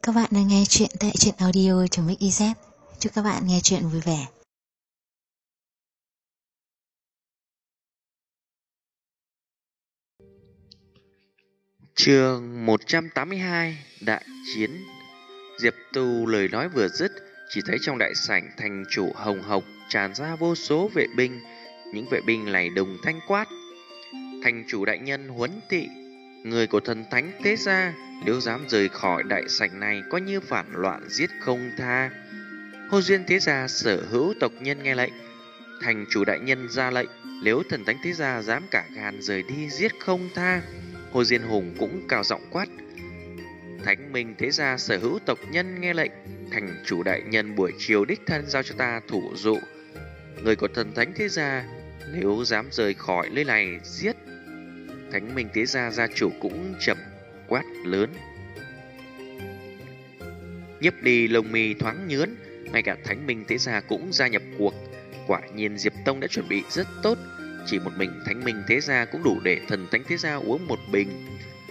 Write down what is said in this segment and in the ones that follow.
Các bạn đang nghe chuyện tại truyện audio.mix.iz. Chúc các bạn nghe chuyện vui vẻ. Chương 182 Đại chiến. Diệp Tu lời nói vừa dứt, chỉ thấy trong đại sảnh thành chủ hồng hộc tràn ra vô số vệ binh. Những vệ binh này đồng thanh quát: thành chủ đại nhân huấn thị, người của thần thánh thế gia, nếu dám rời khỏi đại sảnh này coi như phản loạn, giết không tha. Hồ Duyên thế gia sở hữu tộc nhân nghe lệnh. Thành chủ đại nhân ra lệnh, nếu thần thánh thế gia dám cả gan rời đi, giết không tha. Hồ Diên Hùng cũng cao giọng quát: Thánh Minh thế gia sở hữu tộc nhân nghe lệnh, thành chủ đại nhân buổi chiều đích thân giao cho ta thủ dụ. Người của thần thánh thế gia nếu dám rời khỏi nơi này, giết. Thánh Minh thế gia gia chủ cũng trầm quát lớn. Nhấp đi lông mi thoáng nhướn, ngay cả Thánh Minh thế gia cũng gia nhập cuộc. Quả nhiên Diệp Tông đã chuẩn bị rất tốt, chỉ một mình Thánh Minh thế gia cũng đủ để thần thánh thế gia uống một bình.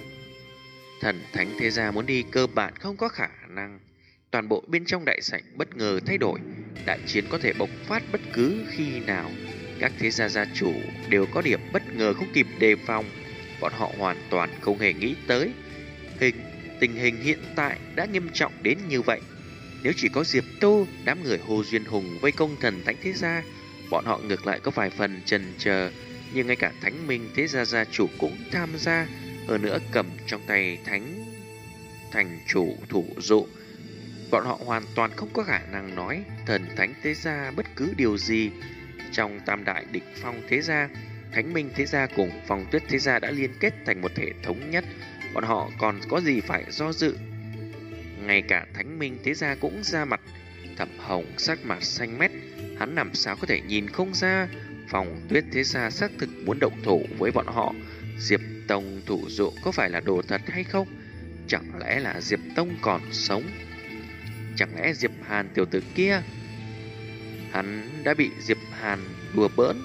Thần thánh thế gia muốn đi cơ bản không có khả năng. Toàn bộ bên trong đại sảnh bất ngờ thay đổi, đại chiến có thể bộc phát bất cứ khi nào. Các thế gia gia chủ đều có điểm bất ngờ không kịp đề phòng. Bọn họ hoàn toàn không hề nghĩ tới tình hình hiện tại đã nghiêm trọng đến như vậy. Nếu chỉ có Diệp Tu, đám người Hồ Duyên Hùng vây công thần thánh thế gia, bọn họ ngược lại có vài phần chần chờ. Nhưng ngay cả Thánh Minh thế gia gia chủ cũng tham gia, hơn nữa cầm trong tay thành chủ thủ dụ. Bọn họ hoàn toàn không có khả năng nói thần thánh thế gia bất cứ điều gì. Trong tam đại đỉnh phong thế gia, Thánh Minh thế gia cùng Phong Tuyết thế gia đã liên kết thành một thể thống nhất. Bọn họ còn có gì phải do dự? Ngay cả Thánh Minh thế gia cũng ra mặt. Thẩm Hồng sắc mặt xanh mét, hắn làm sao có thể nhìn không ra Phong Tuyết thế gia xác thực muốn động thủ với bọn họ. Diệp Tông thủ dụ có phải là đồ thật hay không? Chẳng lẽ là Diệp Tông còn sống? Chẳng lẽ Diệp Hàn tiểu tử kia hắn đã bị Diệp Hàn đùa bỡn?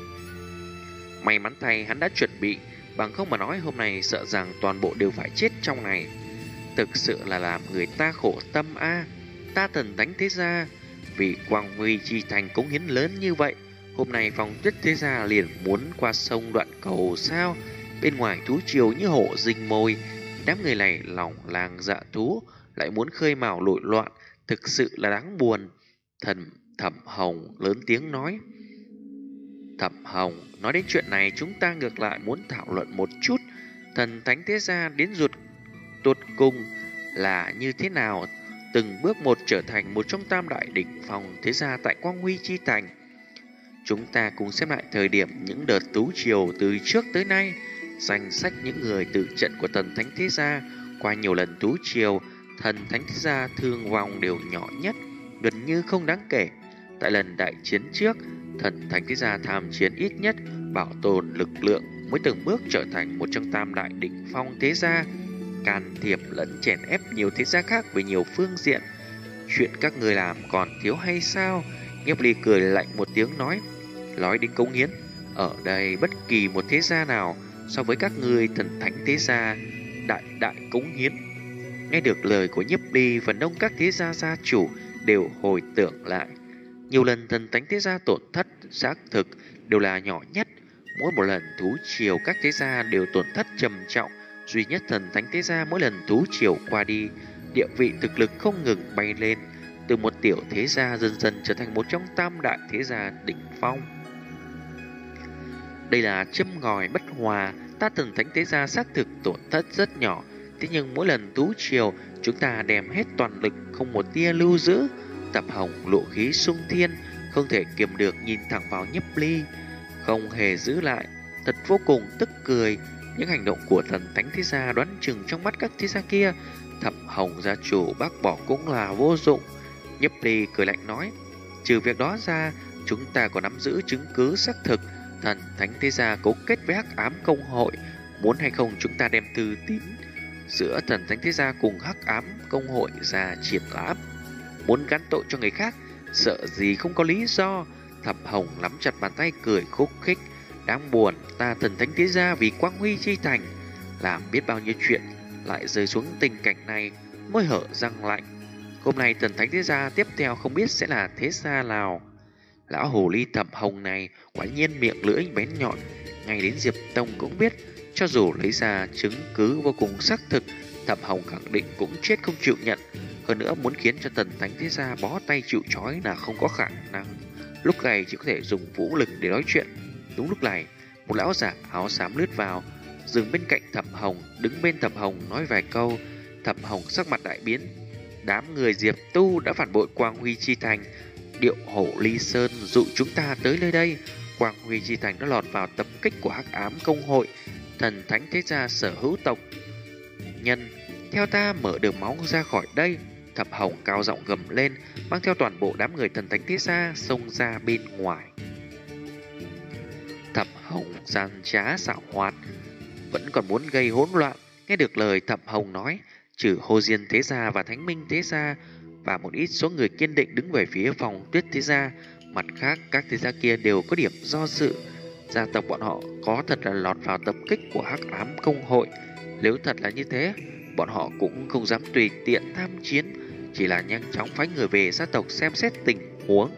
May mắn thay hắn đã chuẩn bị, bằng không mà nói hôm nay sợ rằng toàn bộ đều phải chết trong này. Thực sự là làm người ta khổ tâm a. Ta thần thánh thế gia vì quang huy chi thành cống hiến lớn như vậy, hôm nay Phong Tuyết thế gia liền muốn qua sông đoạn cầu sao? Bên ngoài thú triều như hổ rình mồi, đám người này lòng làng dạ thú, lại muốn khơi mào nội loạn, thực sự là đáng buồn. Thẩm Hồng lớn tiếng nói. Thẩm Hồng, nói đến chuyện này chúng ta ngược lại muốn thảo luận một chút. Thần thánh thế gia đến ruột tột cùng là như thế nào, từng bước một trở thành một trong tam đại đỉnh phong thế gia tại Quang Huy chi thành. Chúng ta cùng xem lại thời điểm những đợt tú triều từ trước tới nay, danh sách những người từ trận của thần thánh thế gia. Qua nhiều lần tú triều, thần thánh thế gia thương vong đều nhỏ nhất, gần như không đáng kể. Tại lần đại chiến trước, thần thánh thế gia tham chiến ít nhất, bảo tồn lực lượng, mới từng bước trở thành một trong tam đại đỉnh phong thế gia, can thiệp lẫn chèn ép nhiều thế gia khác về nhiều phương diện. Chuyện các người làm còn thiếu hay sao? Nhiếp Ly cười lạnh một tiếng nói đến cống hiến, ở đây bất kỳ một thế gia nào so với các người thần thánh thế gia đại cống hiến. Nghe được lời của Nhiếp Ly, phần đông các thế gia gia chủ đều hồi tưởng lại. Nhiều lần thần thánh thế gia tổn thất xác thực đều là nhỏ nhất. Mỗi một lần thú triều các thế gia đều tổn thất trầm trọng. Duy nhất thần thánh thế gia mỗi lần thú triều qua đi, địa vị thực lực không ngừng bay lên, từ một tiểu thế gia dần dần trở thành một trong tam đại thế gia đỉnh phong. Đây là châm ngòi bất hòa. Ta thần thánh thế gia xác thực tổn thất rất nhỏ, thế nhưng mỗi lần thú triều chúng ta đem hết toàn lực, không một tia lưu giữ. Tập Hồng lộ khí sung thiên, không thể kiềm được nhìn thẳng vào Nhiếp Ly, không hề giữ lại, thật vô cùng tức cười. Những hành động của thần thánh thế gia đoán chừng trong mắt các thế gia kia, Thẩm Hồng gia chủ bác bỏ cũng là vô dụng. Nhiếp Ly cười lạnh nói, trừ việc đó ra, chúng ta còn nắm giữ chứng cứ xác thực thần thánh thế gia cấu kết với Hắc Ám Công hội. Muốn hay không chúng ta đem thư tín giữa thần thánh thế gia cùng Hắc Ám Công hội ra triển lãm. Muốn gắn tội cho người khác, sợ gì không có lý do. Thẩm Hồng nắm chặt bàn tay cười khúc khích. Đáng buồn, ta thần thánh thế gia vì Quang Huy chi thành làm biết bao nhiêu chuyện, lại rơi xuống tình cảnh này. môi hở răng lạnh. Hôm nay Thần Thánh Thế Gia tiếp theo không biết sẽ là thế gia nào. Lão hồ ly Thẩm Hồng này quả nhiên miệng lưỡi bén nhọn, ngay đến Diệp Tông cũng biết. Cho dù lấy ra chứng cứ vô cùng xác thực, Thẩm Hồng khẳng định cũng chết không chịu nhận. Hơn nữa muốn khiến cho Thần Thánh Thế Gia bó tay chịu trói là không có khả năng. Lúc này chỉ có thể dùng vũ lực để nói chuyện. Đúng lúc này, một lão giả áo xám lướt vào, dừng bên cạnh Thẩm Hồng, đứng bên Thẩm Hồng nói vài câu. Thẩm Hồng sắc mặt đại biến. Đám người Diệp Tu đã phản bội Quang Huy Chi Thành, điệu hổ Ly Sơn dụ chúng ta tới nơi đây. Quang Huy Chi Thành đã lọt vào tập kích của Hắc Ám Công Hội, Thần Thánh Thế Gia sở hữu tộc nhân. Theo ta mở đường máu ra khỏi đây. Thẩm Hồng cao giọng gầm lên, mang theo toàn bộ đám người Thần Thánh Thế Gia xông ra bên ngoài. Thẩm Hồng gian trá xảo hoạt, vẫn còn muốn gây hỗn loạn. Nghe được lời Thẩm Hồng nói, trừ Hồ Diên Thế Gia và Thánh Minh Thế Gia và một ít số người kiên định đứng về phía Phong Tuyết Thế Gia, mặt khác các thế gia kia đều có điểm do dự. Gia tộc bọn họ có thật là lọt vào tập kích của Hắc Ám Công Hội. Nếu thật là như thế, bọn họ cũng không dám tùy tiện tham chiến, chỉ là nhanh chóng phái người về gia tộc xem xét tình huống.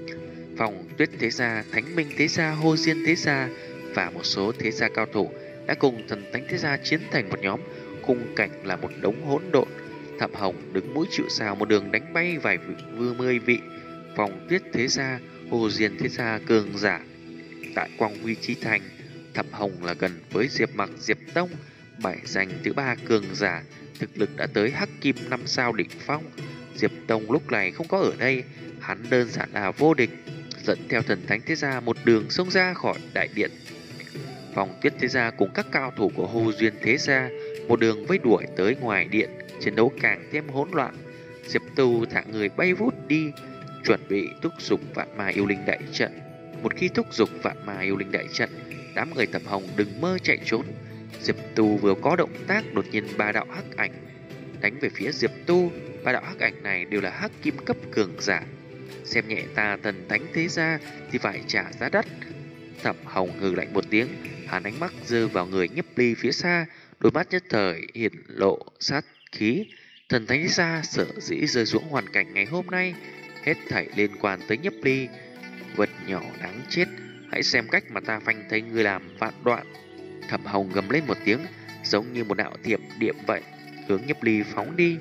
Phong Tuyết Thế Gia, Thánh Minh Thế Gia, Hồ Diên Thế Gia và một số thế gia cao thủ đã cùng Thần Thánh Thế Gia chiến thành một nhóm, khung cảnh là một đống hỗn độn. Thẩm Hồng đứng mũi chịu sào một đường đánh bay vài mươi vị Phong Tuyết Thế Gia, Hồ Diên Thế Gia cường giả. Tại Quang Huy Chi Thành, Thẩm Hồng là gần với Diệp Mặc, Diệp Tông, bài danh thứ 3 cường giả, thực lực đã tới Hắc Kim 5 sao đỉnh phong. Diệp Tông lúc này không có ở đây, hắn đơn giản là vô địch, dẫn theo Thần Thánh Thế Gia một đường xông ra khỏi đại điện. Phong Tuyết Thế Gia cùng các cao thủ của Hồ Duyên Thế Gia một đường vây đuổi tới ngoài điện, chiến đấu càng thêm hỗn loạn. Diệp Tu thả người bay vút đi, chuẩn bị thúc giục Vạn Ma Yêu Linh đại trận. Một khi thúc giục Vạn Ma Yêu Linh đại trận, đám người Thẩm Hồng đừng mơ chạy trốn. Diệp Tu vừa có động tác, đột nhiên ba đạo hắc ảnh đánh về phía Diệp Tu. Ba đạo hắc ảnh này đều là hắc kim cấp cường giả. Xem nhẹ ta Thần Thánh Thế Gia thì phải trả giá đắt. Thẩm Hồng hừ lạnh một tiếng, hắn ánh mắt rơi vào người Nhiếp Ly phía xa, đôi mắt nhất thời hiện lộ sát khí. Thần Thánh Thế Gia sở dĩ rơi xuống hoàn cảnh ngày hôm nay, hết thảy liên quan tới Nhiếp Ly. Vật nhỏ đáng chết, hãy xem cách mà ta phanh thấy ngươi làm vạn đoạn. Thẩm Hồng gầm lên một tiếng, giống như một đạo thiểm điện vậy, hướng Nhiếp Ly phóng đi.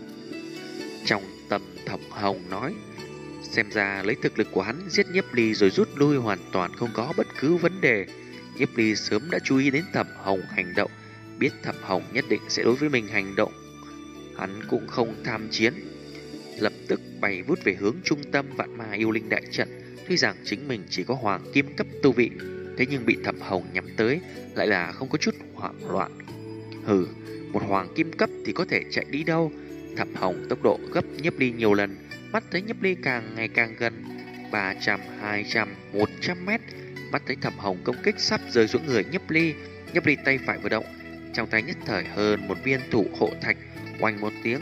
Trong tâm Thẩm Hồng nói, xem ra lấy thực lực của hắn giết Nhiếp Ly rồi rút lui hoàn toàn không có bất cứ vấn đề. Nhiếp Ly sớm đã chú ý đến Thẩm Hồng hành động, biết Thẩm Hồng nhất định sẽ đối với mình hành động. Hắn cũng không tham chiến, lập tức bay vút về hướng trung tâm Vạn Ma Yêu Linh đại trận. Tuy rằng chính mình chỉ có hoàng kim cấp tu vị, thế nhưng bị Thẩm Hồng nhắm tới lại là không có chút hoảng loạn. Hừ, một hoàng kim cấp thì có thể chạy đi đâu? Thẩm Hồng tốc độ gấp Nhiếp Ly nhiều lần, mắt thấy Nhiếp Ly càng ngày càng gần, 300, 200, 100 mét. Mắt thấy Thẩm Hồng công kích sắp rơi xuống người Nhiếp Ly. Nhiếp Ly tay phải vừa động, trong tay nhất thời hơn một viên thủ hộ thạch, oanh một tiếng,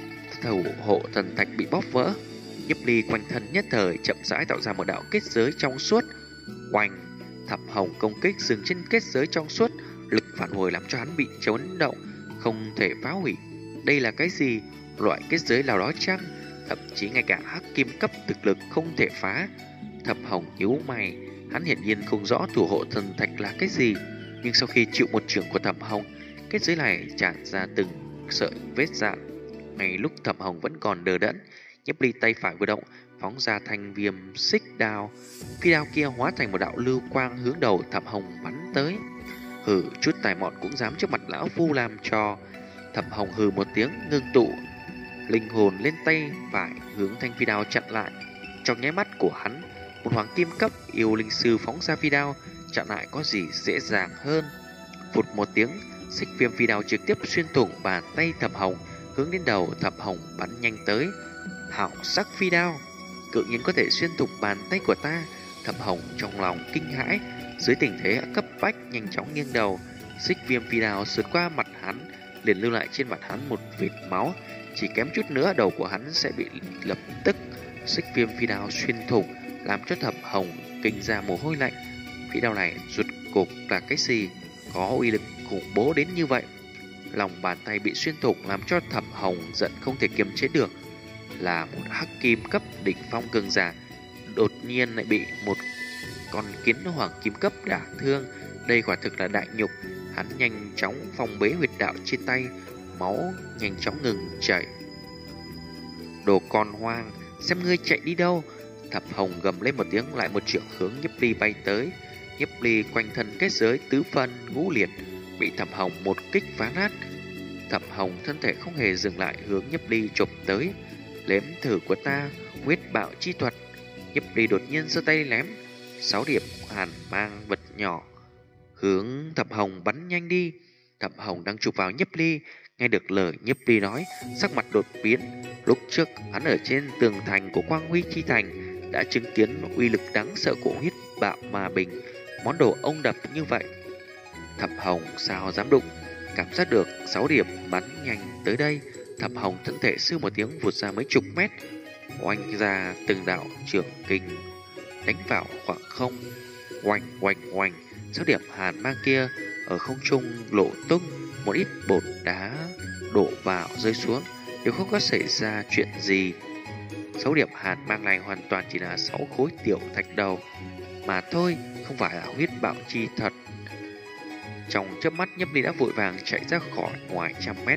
thủ hộ thần thạch bị bóp vỡ. Nhiếp Ly quanh thân nhất thời chậm rãi tạo ra một đạo kết giới trong suốt. Oanh, Thẩm Hồng công kích dừng trên kết giới trong suốt, lực phản hồi làm cho hắn bị chấn động, không thể phá hủy. Đây là cái gì? Loại kết giới nào đó chăng? Thậm chí ngay cả hắc kim cấp thực lực không thể phá. Thẩm Hồng nhíu mày, hắn hiển nhiên không rõ thủ hộ thần thạch là cái gì, nhưng sau khi chịu một chưởng của Thẩm Hồng, kết giới này tràn ra từng sợi vết dạn. Ngay lúc Thẩm Hồng vẫn còn đờ đẫn, Nhiếp Ly tay phải vừa động, phóng ra thanh viêm xích đao. Phi đao kia hóa thành một đạo lưu quang hướng đầu Thẩm Hồng bắn tới. Hừ, chút tài mọn cũng dám trước mặt lão phu làm trò. Thẩm Hồng hừ một tiếng, ngưng tụ linh hồn lên tay phải hướng thanh phi đao chặn lại. Trong nháy mắt của hắn, một hoàng kim cấp yêu linh sư phóng ra phi đao, chặn lại có gì dễ dàng hơn. Phụt một tiếng, xích viêm phi đao trực tiếp xuyên thủng bàn tay Thẩm Hồng, hướng đến đầu Thẩm Hồng bắn nhanh tới. Hảo sắc phi đao, cự nhiên có thể xuyên thủng bàn tay của ta. Thẩm Hồng trong lòng kinh hãi, dưới tình thế cấp bách nhanh chóng nghiêng đầu. Xích viêm phi đao sượt qua mặt hắn, liền lưu lại trên mặt hắn một vệt máu. Chỉ kém chút nữa đầu của hắn sẽ bị lập tức xích viêm phi đao xuyên thủng, làm cho Thẩm Hồng kinh ra mồ hôi lạnh. Phi đao này rụt cục là cái gì, có uy lực khủng bố đến như vậy? Lòng bàn tay bị xuyên thủng làm cho Thẩm Hồng giận không thể kiềm chế được. Là một hắc kim cấp đỉnh phong cường giả, đột nhiên lại bị một con kiến hoàng kim cấp đả thương. Đây quả thực là đại nhục. Hắn nhanh chóng phong bế huyệt đạo trên tay, máu nhanh chóng ngừng chảy. Đồ con hoang, xem ngươi chạy đi đâu! Thẩm Hồng gầm lên một tiếng, lại một chưởng hướng Nhiếp Ly bay tới. Nhiếp Ly quanh thân kết giới tứ phân ngũ liệt, bị Thẩm Hồng một kích phá nát. Thẩm Hồng thân thể không hề dừng lại, hướng Nhiếp Ly chộp tới. Nếm thử của ta, huyết bạo chi thuật. Nhiếp Ly đột nhiên giơ tay ném 6 điểm hàn mang vật nhỏ hướng Thẩm Hồng bắn nhanh đi. Thẩm Hồng đang chụp vào Nhiếp Ly, nghe được lời Nhiếp Ly nói, sắc mặt đột biến. Lúc trước hắn ở trên tường thành của Quang Huy Chi Thành đã chứng kiến uy lực đáng sợ của huyết bạo ma bình, món đồ ông đập như vậy. Thẩm Hồng sao dám đụng? Cảm giác được 6 điểm bắn nhanh tới đây, Thẩm Hồng thân thể sư một tiếng vụt ra mấy chục mét, oanh ra từng đạo trường kình đánh vào khoảng không. Oanh oanh oanh, 6 điểm hàn mang kia ở không trung lộ tung, một ít bột đá đổ vào rơi xuống, đều không có xảy ra chuyện gì. 6 điểm hàn mang này hoàn toàn chỉ là 6 khối tiểu thạch đầu mà thôi, không phải là huyết bạo chi thật. Trong chớp mắt, Nhiếp Ly đã vội vàng chạy ra khỏi ngoài trăm mét.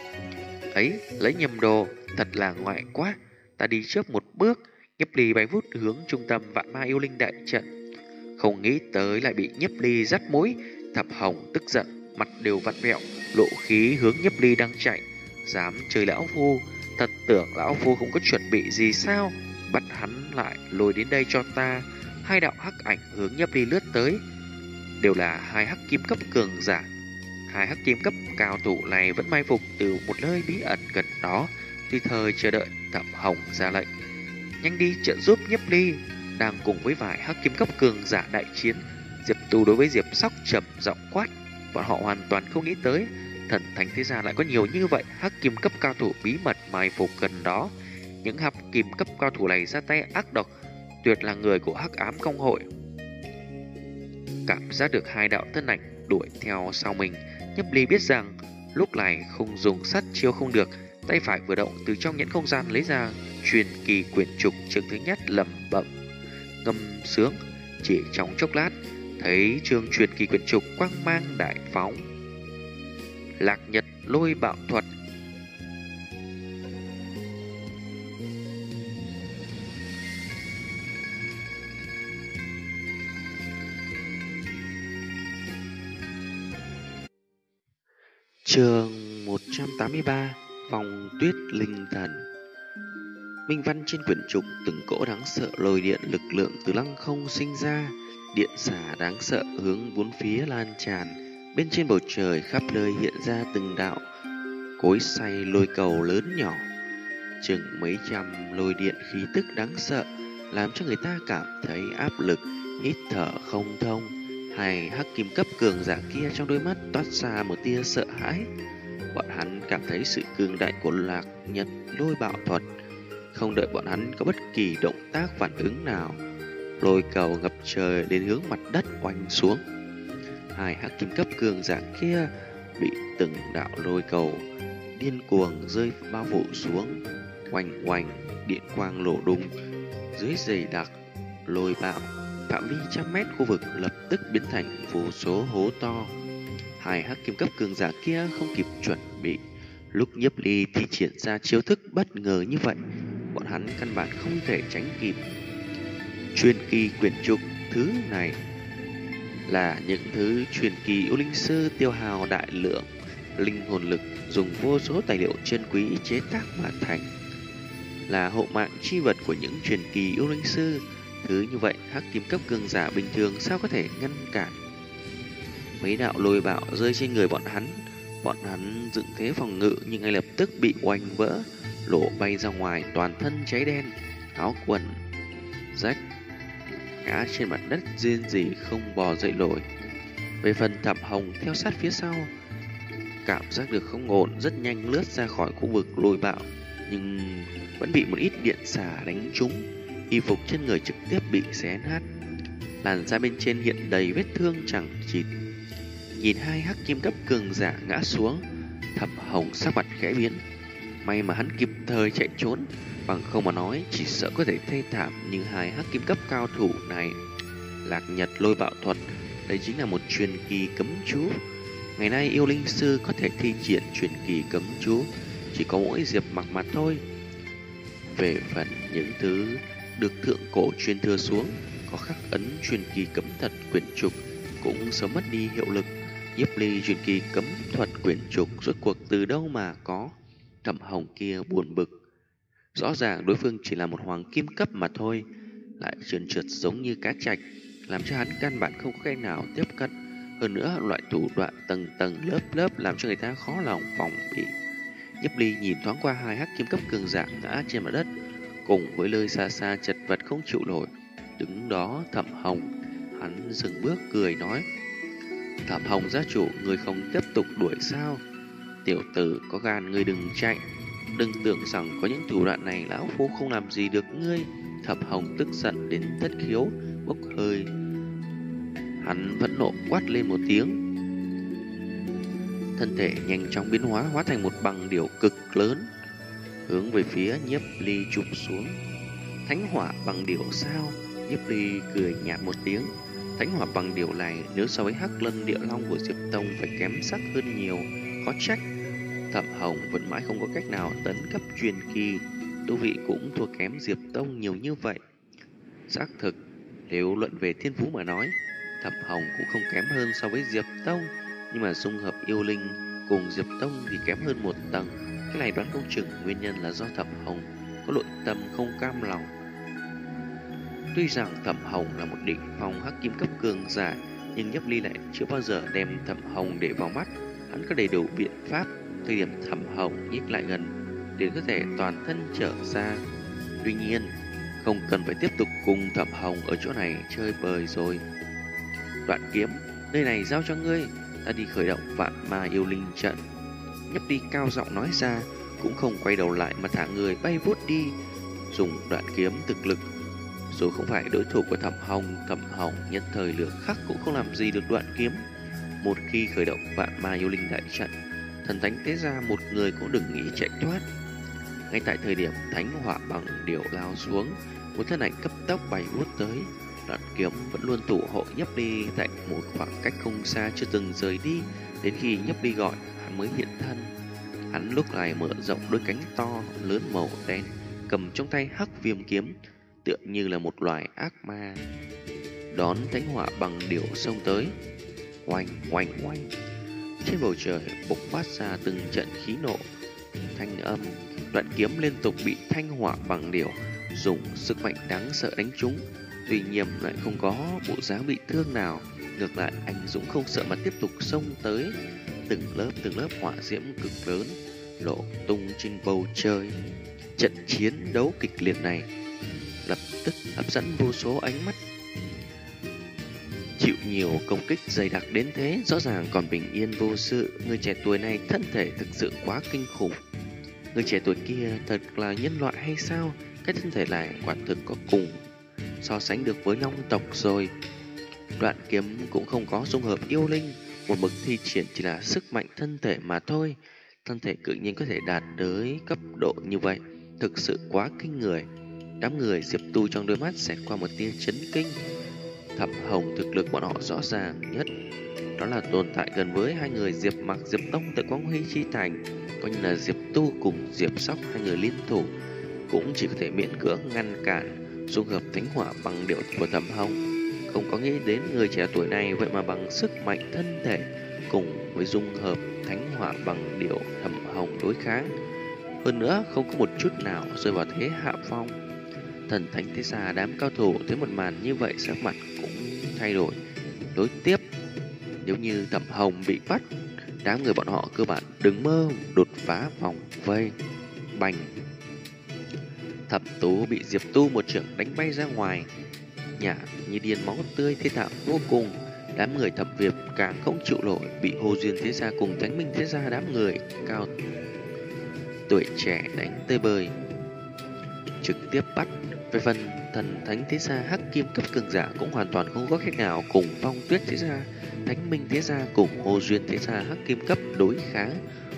Ấy, lấy nhầm đồ, thật là ngoại quá. Ta đi trước một bước. Nhiếp Ly bay vút hướng trung tâm vạn ma yêu linh đại trận. Không nghĩ tới lại bị Nhiếp Ly dắt mũi. Thẩm Hồng tức giận, mặt đều vặn vẹo, lộ khí hướng Nhiếp Ly đang chạy. Dám chơi lão phu, thật tưởng lão phu không có chuẩn bị gì sao? Bắt hắn lại, lôi đến đây cho ta. Hai đạo hắc ảnh hướng Nhiếp Ly lướt tới, đều là hai hắc kim cấp cường giả. Hai hắc kim cấp cao thủ này vẫn mai phục từ một nơi bí ẩn gần đó, tùy thời chờ đợi Thẩm Hồng ra lệnh. Nhanh đi trợ giúp Nhiếp Ly! Đang cùng với vài hắc kim cấp cường giả đại chiến, Diệp Tu đối với Diệp Sóc trầm giọng quát. Bọn họ hoàn toàn không nghĩ tới thần thánh thế gia lại có nhiều như vậy hắc kim cấp cao thủ bí mật mai phục gần đó. Những hắc kim cấp cao thủ này ra tay ác độc, tuyệt là người của hắc ám công hội. Cảm giác được hai đạo thân ảnh đuổi theo sau mình, Nhiếp Ly biết rằng lúc này không dùng sát chiêu không được. Tay phải vừa động, từ trong nhẫn không gian lấy ra truyền kỳ quyển trục chương thứ nhất, lẩm bẩm ngâm sướng. Chỉ trong chốc lát, thấy chương truyền kỳ quyển trục quang mang đại phóng. Lạc nhật lôi bạo thuật. Chương 183, Phong Tuyết Linh Thần. Minh văn trên quyển trục, từng cỗ đáng sợ lôi điện lực lượng từ lăng không sinh ra, điện xả đáng sợ hướng bốn phía lan tràn. Bên trên bầu trời khắp nơi hiện ra từng đạo cối xay lôi cầu lớn nhỏ, chừng mấy trăm lôi điện khí tức đáng sợ, làm cho người ta cảm thấy áp lực, hít thở không thông. Hai hắc kim cấp cường giả kia trong đôi mắt toát ra một tia sợ hãi. Bọn hắn cảm thấy sự cường đại của Lạc Nhật lôi bạo thuật. Không đợi bọn hắn có bất kỳ động tác phản ứng nào, lôi cầu ngập trời đến hướng mặt đất oanh xuống. Hai hắc kim cấp cường giả kia bị từng đạo lôi cầu điên cuồng rơi bao phủ xuống. Oanh oanh, điện quang nổ đùng dưới dày đặc lôi bạo, phạm vi trăm mét khu vực lập tức biến thành vô số hố to. Hai hắc kim cấp cường giả kia không kịp chuẩn bị, lúc Nhiếp Ly thi triển ra chiêu thức bất ngờ như vậy, bọn hắn căn bản không thể tránh kịp. Truyền kỳ quyển trục thứ này là những thứ truyền kỳ yêu linh sư tiêu hao đại lượng linh hồn lực, dùng vô số tài liệu chân quý chế tác mà thành, là hộ mạng chi vật của những truyền kỳ yêu linh sư. Thứ như vậy hắc kim cấp cường giả bình thường sao có thể ngăn cản? Mấy đạo lôi bạo rơi trên người bọn hắn dựng thế phòng ngự nhưng ngay lập tức bị oanh vỡ, lộ bay ra ngoài, toàn thân cháy đen, áo quần rách, ngã trên mặt đất rên rỉ không bò dậy nổi. Về phần Thẩm Hồng theo sát phía sau, cảm giác được không ổn, rất nhanh lướt ra khỏi khu vực lôi bạo, nhưng vẫn bị một ít điện xả đánh trúng. Y phục trên người trực tiếp bị xé nát, làn da bên trên hiện đầy vết thương chẳng chịt. Nhìn hai hắc kim cấp cường giả ngã xuống, Hồng sắc mặt khẽ biến. May mà hắn kịp thời chạy trốn, bằng không mà nói chỉ sợ có thể thê thảm như hai hắc kim cấp cao thủ này. Lạc Nhật Lôi Bạo Thuật, đây chính là một truyền kỳ cấm chú. Ngày nay yêu linh sư có thể thi triển truyền kỳ cấm chú chỉ có mỗi Diệp Mặc mà thôi. Về phần những thứ được thượng cổ truyền thừa xuống, có khắc ấn truyền kỳ cấm thuật quyển trục cũng sớm mất đi hiệu lực. Nhiếp Ly truyền kỳ cấm thuật quyển trục rốt cuộc từ đâu mà có? Thẩm Hồng kia buồn bực. Rõ ràng đối phương chỉ là một hoàng kim cấp mà thôi, lại trơn trượt giống như cá trạch, làm cho hắn căn bản không có cách nào tiếp cận. Hơn nữa loại thủ đoạn tầng tầng lớp lớp làm cho người ta khó lòng phòng bị. Nhiếp Ly nhìn thoáng qua hai hắc kim cấp cường giả ngã trên mặt đất, cùng với nơi xa xa chật vật không chịu nổi. Đứng đó Thẩm Hồng, hắn dừng bước cười nói: Thẩm Hồng gia chủ, người không tiếp tục đuổi sao? Tiểu tử có gan ngươi đừng chạy, đừng tưởng rằng có những thủ đoạn này lão phu không làm gì được ngươi. Thẩm Hồng tức giận đến thất khiếu bốc hơi, hắn vẫn nộ quát lên một tiếng, thân thể nhanh chóng biến hóa, hóa thành một bằng điểu cực lớn, hướng về phía Nhiếp Ly chụp xuống. Thánh hỏa bằng điểu sao? Nhiếp Ly cười nhạt một tiếng. Thánh hỏa bằng điểu này nếu so với Hắc Lân Địa Long của Diệp Tông phải kém sắc hơn nhiều, khó trách Thẩm Hồng vẫn mãi không có cách nào tấn cấp truyền kỳ, tu vị cũng thua kém Diệp Tông nhiều như vậy. Xác thực, nếu luận về thiên phú mà nói, Thẩm Hồng cũng không kém hơn so với Diệp Tông, nhưng mà dung hợp yêu linh cùng Diệp Tông thì kém hơn một tầng. Cái này đoán không chừng nguyên nhân là do Thẩm Hồng có nội tâm không cam lòng. Tuy rằng Thẩm Hồng là một đỉnh phong hắc kim cấp cường giả, nhưng Nhiếp Ly lại chưa bao giờ đem Thẩm Hồng để vào mắt. Hắn có đầy đủ biện pháp, thời điểm Thẩm Hồng nhích lại gần để có thể toàn thân trở ra. Tuy nhiên, không cần phải tiếp tục cùng Thẩm Hồng ở chỗ này chơi bời rồi. Đoạn kiếm, nơi này giao cho ngươi, ta đi khởi động vạn ma yêu linh trận. Nhiếp Ly cao giọng nói ra, cũng không quay đầu lại mà thả người bay vút đi, dùng đoạn kiếm thực lực. Dù không phải đối thủ của Thẩm Hồng nhân thời lửa khắc cũng không làm gì được đoạn kiếm. Một khi khởi động vạn ma yêu linh đại trận, thần thánh tế ra một người cũng đừng nghĩ chạy thoát. Ngay tại thời điểm thánh hỏa bằng điểu lao xuống, một thân ảnh cấp tốc bay vút tới. Đoạn kiếm vẫn luôn thủ hộ Nhiếp Ly tại một khoảng cách không xa, chưa từng rời đi. Đến khi Nhiếp Ly gọi, hắn mới hiện thân. Hắn lúc này mở rộng đôi cánh to lớn màu đen, cầm trong tay hắc viêm kiếm, tựa như là một loài ác ma, đón thánh hỏa bằng điểu xông tới. Oanh oanh oanh, trên bầu trời bộc phát ra từng trận khí nộ thanh âm. Đoạn kiếm liên tục bị thanh hỏa bằng điểu dùng sức mạnh đáng sợ đánh trúng, tuy nhiên lại không có bộ dáng bị thương nào. Ngược lại anh dũng không sợ mà tiếp tục xông tới. Từng lớp hỏa diễm cực lớn nổ tung trên bầu trời. Trận chiến đấu kịch liệt này lập tức hấp dẫn vô số ánh mắt. Chịu nhiều công kích dày đặc đến thế, rõ ràng còn bình yên vô sự. Người trẻ tuổi này thân thể thực sự quá kinh khủng. Người trẻ tuổi kia thật là nhân loại hay sao? Cái thân thể này quả thực có cùng so sánh được với long tộc rồi. Đoạn kiếm cũng không có dung hợp yêu linh, một mực thi triển chỉ là sức mạnh thân thể mà thôi. Thân thể tự nhiên có thể đạt tới cấp độ như vậy, thực sự quá kinh người. Đám người Diệp Tu trong đôi mắt xẹt qua một tia chấn kinh. Thẩm Hồng thực lực bọn họ rõ ràng nhất, đó là tồn tại gần với hai người Diệp Mặc, Diệp Tông tại Quang Huy Chi Thành. Coi như là Diệp Tu cùng Diệp Sóc hai người liên thủ cũng chỉ có thể miễn cưỡng ngăn cản dung hợp thánh hỏa bằng điệu của Thẩm Hồng. Không có nghĩ đến người trẻ tuổi này vậy mà bằng sức mạnh thân thể cùng với dung hợp thánh hỏa bằng điệu Thẩm Hồng đối kháng, hơn nữa không có một chút nào rơi vào thế hạ phong. Thần thánh thế gia đám cao thủ thấy một màn như vậy sắc mặt cũng thay đổi. Đối tiếp, nếu như Thẩm Hồng bị bắt, đám người bọn họ cơ bản đừng mơ đột phá vòng vây. Bành! Thẩm Tú bị Diệp Tu một chưởng đánh bay ra ngoài, nhả như điên máu tươi thê thảm vô cùng. Đám người Thẩm Việt càng không chịu nổi, bị Hồ Duyên thế gia cùng Thánh Minh thế gia đám người cao tuổi trẻ đánh tơi bời, trực tiếp bắt. Về phần thần thánh thế gia hắc kim cấp cường giả cũng hoàn toàn không có cách nào cùng Phong Tuyết thế gia, Thánh Minh thế gia cùng Hồ Duyên thế gia hắc kim cấp đối kháng.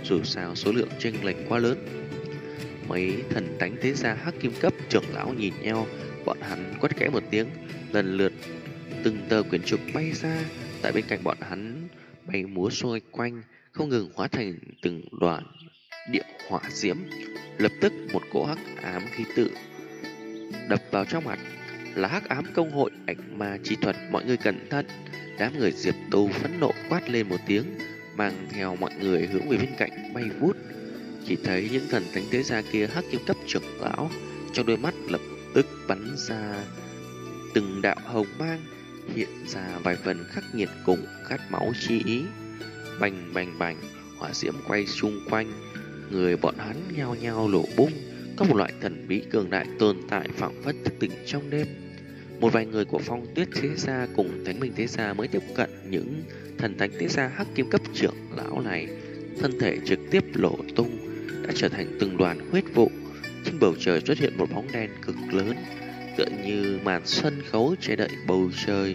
dù sao số lượng chênh lệch quá lớn. Mấy thần tánh thế gia hắc kim cấp trưởng lão nhìn nhau, bọn hắn quát khẽ một tiếng, lần lượt từng tờ quyển trục bay ra, tại bên cạnh bọn hắn bay múa xoay quanh, không ngừng hóa thành từng đoàn địa hỏa diễm. Lập tức một cỗ hắc ám khí tự đập vào trong mặt, là hắc ám công hội ảnh ma chi thuật. Mọi người cẩn thận! Đám người Diệp Tu phẫn nộ quát lên một tiếng, mang theo mọi người hướng về bên cạnh bay vút. Chỉ thấy những thần thánh thế gia kia hắc kim cấp trưởng lão, trong đôi mắt lập tức bắn ra từng đạo hồng mang, hiện ra vài phần khắc nghiệt cùng khát máu chi ý. Bành bành bành, hỏa diễm quay xung quanh, người bọn hắn nhao nhao nổ bung. Có một loại thần bí cường đại tồn tại phảng phất thức tỉnh trong đêm. Một vài người của Phong Tuyết thế gia cùng Thánh Minh thế gia mới tiếp cận những thần thánh thế gia hắc kim cấp trưởng lão này, thân thể trực tiếp lộ tung, đã trở thành từng đoàn huyết vụ. Trên bầu trời xuất hiện một bóng đen cực lớn, tựa như màn sân khấu che đậy bầu trời.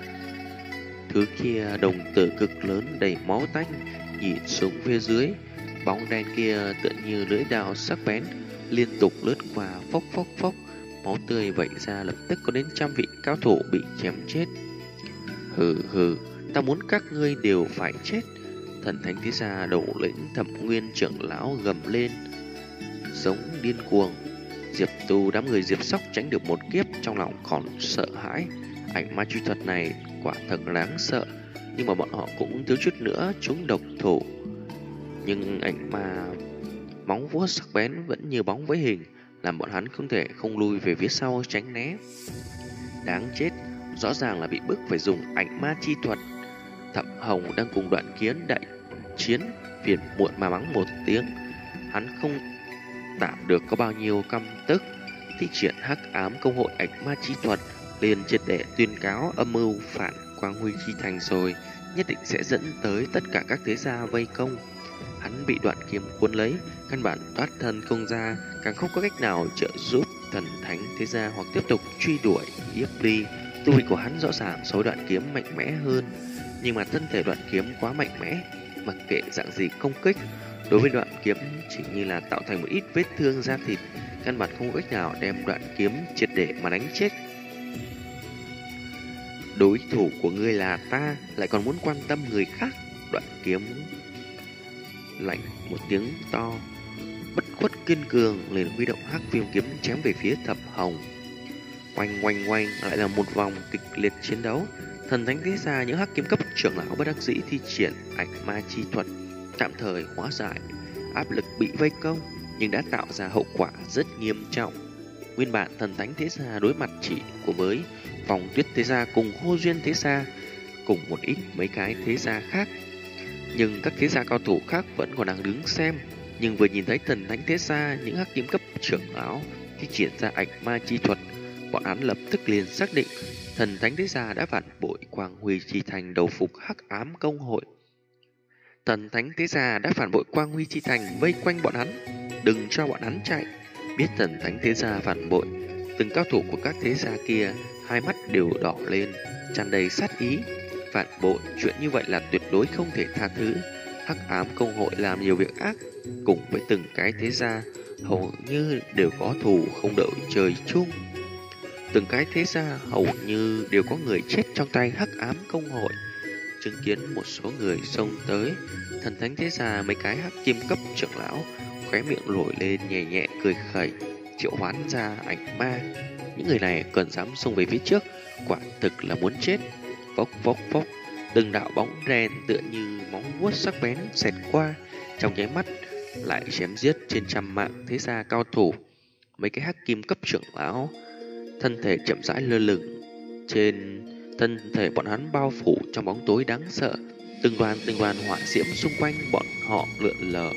Thứ kia đồng tử cực lớn đầy máu tanh, nhìn xuống phía dưới, bóng đen kia tựa như lưỡi dao sắc bén liên tục lướt qua, phốc phốc phốc, máu tươi vẩy ra, lập tức có đến trăm vị cao thủ bị chém chết. Hừ hừ, ta muốn các ngươi đều phải chết. Thần thánh thế gia đầu lĩnh Thẩm Nguyên trưởng lão gầm lên, giống điên cuồng. Diệp Tu đám người Diệp Sóc tránh được một kiếp, trong lòng còn sợ hãi. Ảnh ma truy thuật này quả thật đáng sợ, nhưng mà bọn họ cũng thiếu chút nữa trúng độc thủ. Nhưng ảnh ma móng vuốt sắc bén vẫn như bóng với hình, làm bọn hắn không thể không lui về phía sau tránh né. Đáng chết, rõ ràng là bị bức phải dùng ảnh ma chi thuật. Thẩm Hồng đang cùng Đoạn Kiến đại chiến, phiền muộn mà mắng một tiếng. Hắn không tạm được có bao nhiêu căm tức, thi triển hắc ám công hội ảnh ma chi thuật, liền triệt để tuyên cáo âm mưu phản Quang Huy chi thành rồi, nhất định sẽ dẫn tới tất cả các thế gia vây công. Hắn bị Đoạn Kiếm cuốn lấy, căn bản thoát thân không ra, càng không có cách nào trợ giúp thần thánh thế gia hoặc tiếp tục truy đuổi Yếp Ly. Tu vi của hắn rõ ràng so với Đoạn Kiếm mạnh mẽ hơn, nhưng mà thân thể Đoạn Kiếm quá mạnh mẽ, mặc kệ dạng gì công kích, đối với Đoạn Kiếm chỉ như là tạo thành một ít vết thương da thịt, căn bản không có cách nào đem Đoạn Kiếm triệt để mà đánh chết. Đối thủ của ngươi là ta, lại còn muốn quan tâm người khác. Đoạn Kiếm lạnh một tiếng to, bất khuất kiên cường, liền huy động hắc viêm kiếm chém về phía Thẩm Hồng. Oanh oanh oanh, lại là một vòng kịch liệt chiến đấu. Thần thánh thế gia những hắc kiếm cấp trưởng lão bất đắc dĩ thi triển ảnh ma chi thuật, tạm thời hóa giải áp lực bị vây công, nhưng đã tạo ra hậu quả rất nghiêm trọng. Nguyên bản thần thánh thế gia đối mặt chỉ của mới Phong Tuyết thế gia cùng Hô Duyên thế gia cùng một ít mấy cái thế gia khác, nhưng các thế gia cao thủ khác vẫn còn đang đứng xem. Nhưng vừa nhìn thấy thần thánh thế gia những hắc kiếm cấp trưởng lão thi triển ra ảnh ma chi thuật, bọn hắn lập tức liền xác định thần thánh thế gia đã phản bội Quang Huy chi thành, đầu phục hắc ám công hội. Thần thánh thế gia đã phản bội Quang Huy chi thành, vây quanh bọn hắn, đừng cho bọn hắn chạy. Biết thần thánh thế gia phản bội, từng cao thủ của các thế gia kia hai mắt đều đỏ lên, tràn đầy sát ý. Phản bội, chuyện như vậy là tuyệt đối không thể tha thứ. Hắc ám công hội làm nhiều việc ác, cùng với từng cái thế gia hầu như đều có thù không đợi trời chung. Từng cái thế gia hầu như đều có người chết trong tay hắc ám công hội. Chứng kiến một số người xông tới, thần thánh thế gia mấy cái hắc kim cấp trưởng lão khóe miệng nổi lên nhẹ nhẹ cười khẩy, triệu hoán ra ảnh ma. Những người này còn dám xông về phía trước, quả thực là muốn chết. Phốc phốc phốc, từng đạo bóng đen tựa như móng vuốt sắc bén xẹt qua, trong nháy mắt lại chém giết trên trăm mạng thế gia cao thủ. Mấy cái hắc kim cấp trưởng lão thân thể chậm rãi lơ lửng, trên thân thể bọn hắn bao phủ trong bóng tối đáng sợ, từng đoàn hỏa diễm xung quanh bọn họ lượn lờ.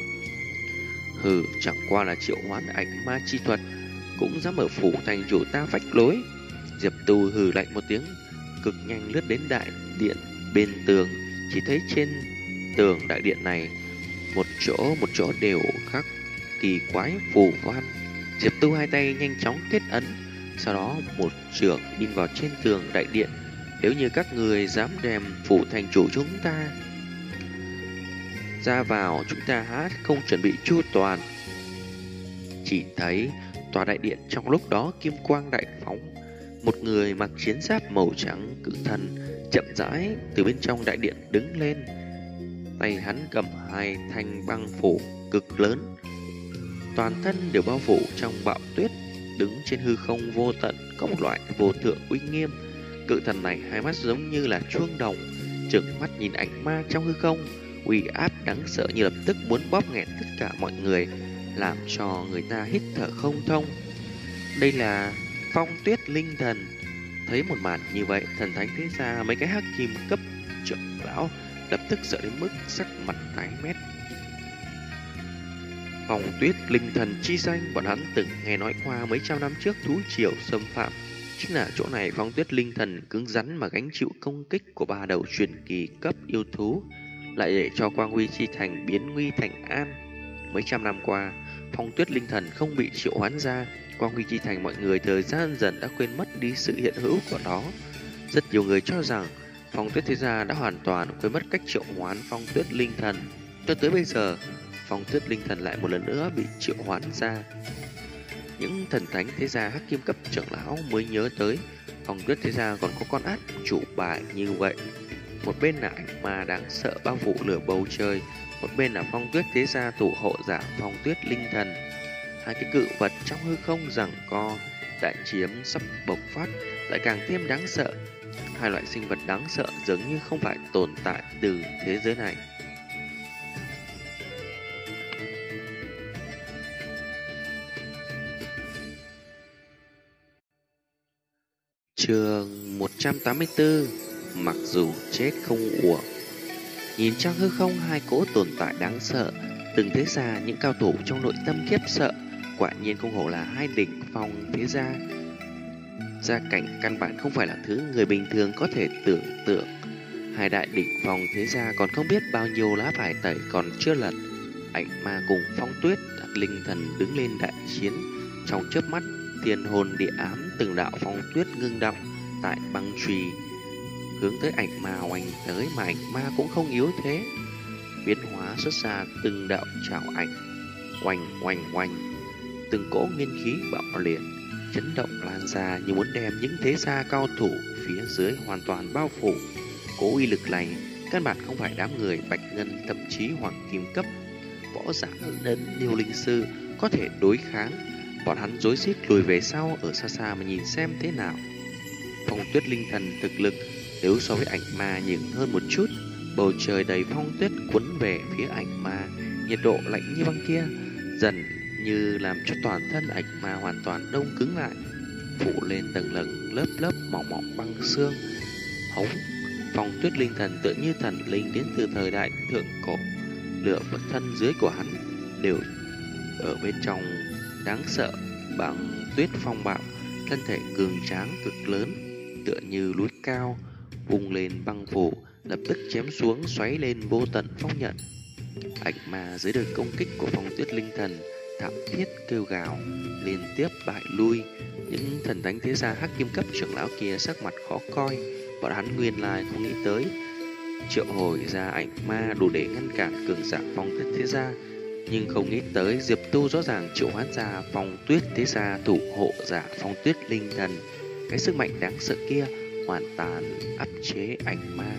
Hừ, chẳng qua là triệu hoán ảnh ma chi thuật, cũng dám ở phủ thành chủ ta vách lối. Diệp Tu hừ lạnh một tiếng, cực nhanh lướt đến đại điện bên tường. Chỉ thấy trên tường đại điện này, một chỗ đều khắc kỳ quái phù văn. Diệp Tu hai tay nhanh chóng kết ấn, sau đó một chưởng in vào trên tường đại điện. Nếu như các người dám đem phủ thành chủ chúng ta ra vào chúng ta hát không chuẩn bị chu toàn. Chỉ thấy tòa đại điện trong lúc đó kim quang đại phóng, một người mặc chiến giáp màu trắng cự thần chậm rãi từ bên trong đại điện đứng lên. Tay hắn cầm hai thanh băng phủ cực lớn, toàn thân đều bao phủ trong bão tuyết, đứng trên hư không vô tận, có một loại vô thượng uy nghiêm. Cự thần này hai mắt giống như là chuông đồng, trừng mắt nhìn ảnh ma trong hư không, uy áp đáng sợ như lập tức muốn bóp nghẹn tất cả mọi người, làm cho người ta hít thở không thông. Đây là Phong Tuyết Linh Thần. Thấy một màn như vậy, thần thánh thế gia mấy cái hắc kim cấp trưởng lão lập tức sợ đến mức sắc mặt tái mét. Phong Tuyết Linh Thần chi danh bọn hắn từng nghe nói qua mấy trăm năm trước thú triều xâm phạm. Chính là chỗ này Phong Tuyết Linh Thần cứng rắn mà gánh chịu công kích của ba đầu truyền kỳ cấp yêu thú, lại để cho Quang Huy Chi Thành biến nguy thành an. Mấy trăm năm qua, Phong Tuyết Linh Thần không bị triệu hoán ra, Quang Huy Chi Thành mọi người thời gian dần đã quên mất đi sự hiện hữu của nó. Rất nhiều người cho rằng Phong Tuyết Thế Gia đã hoàn toàn quên mất cách triệu hoán Phong Tuyết Linh Thần. Cho tới bây giờ, Phong Tuyết Linh Thần lại một lần nữa bị triệu hoán ra. Những thần thánh thế gia hắc kim cấp trưởng lão mới nhớ tới Phong Tuyết Thế Gia còn có con át chủ bài như vậy. Một bên là ảnh ma đáng sợ bao phủ lửa bầu trời, một bên là Phong Tuyết Thế Gia thủ hộ giả Phong Tuyết Linh Thần. Hai cái cự vật trong hư không giằng co, đại chiến sắp bộc phát lại càng thêm đáng sợ. Hai loại sinh vật đáng sợ dường như không phải tồn tại từ thế giới này. Chương 184. Mặc dù chết không uổng. Nhìn trong hư không hai cỗ tồn tại đáng sợ, từng thế gia những cao thủ trong nội tâm khiếp sợ. Quả nhiên không hổ là hai đỉnh phong thế gia. Gia cảnh căn bản không phải là thứ người bình thường có thể tưởng tượng. Hai đại đỉnh phong thế gia còn không biết bao nhiêu lá bài tẩy còn chưa lật. Ảnh ma cùng Phong Tuyết Linh Thần đứng lên đại chiến. Trong chớp mắt, thiên hồn địa ám từng đạo phong tuyết ngưng động tại băng chùy hướng tới ảnh ma oanh tới, mà ảnh ma cũng không yếu thế, biến hóa xuất ra từng đạo trảo ảnh oanh oanh oanh, từng cỗ nguyên khí bạo liệt chấn động lan ra như muốn đem những thế gia cao thủ phía dưới hoàn toàn bao phủ. Cỗ uy lực này căn bản không phải đám người bạch ngân thậm chí hoàng kim cấp võ giả đơn liêu linh sư có thể đối kháng. Bọn hắn rối rít lùi về sau ở xa xa mà nhìn xem thế nào. Phong Tuyết Linh Thần thực lực nếu so với ảnh ma nhỉnh hơn một chút. Bầu trời đầy phong tuyết cuốn về phía ảnh ma, nhiệt độ lạnh như băng kia dần như làm cho toàn thân ảnh ma hoàn toàn đông cứng lại, phủ lên tầng lần lớp lớp mỏng mỏng băng xương. Hống! Phong Tuyết Linh Thần tựa như thần linh đến từ thời đại thượng cổ, lửa vật thân dưới của hắn đều ở bên trong đáng sợ bằng tuyết phong bạo, thân thể cường tráng cực lớn, tựa như núi cao, vung lên băng phủ, lập tức chém xuống xoáy lên vô tận phong nhận. Ảnh ma dưới đợt công kích của Phong Tuyết Linh Thần thảm thiết kêu gào, liên tiếp bại lui. Những thần thánh thế gia hắc kim cấp trưởng lão kia sắc mặt khó coi, bọn hắn nguyên lai không nghĩ tới triệu hồi ra ảnh ma đủ để ngăn cản cường giả Phong Tuyết Thế Gia, nhưng không nghĩ tới Diệp Tu rõ ràng triệu hoán ra Phong Tuyết Thế Gia thủ hộ giả Phong Tuyết Linh Thần. Cái sức mạnh đáng sợ kia hoàn toàn áp chế ảnh ma.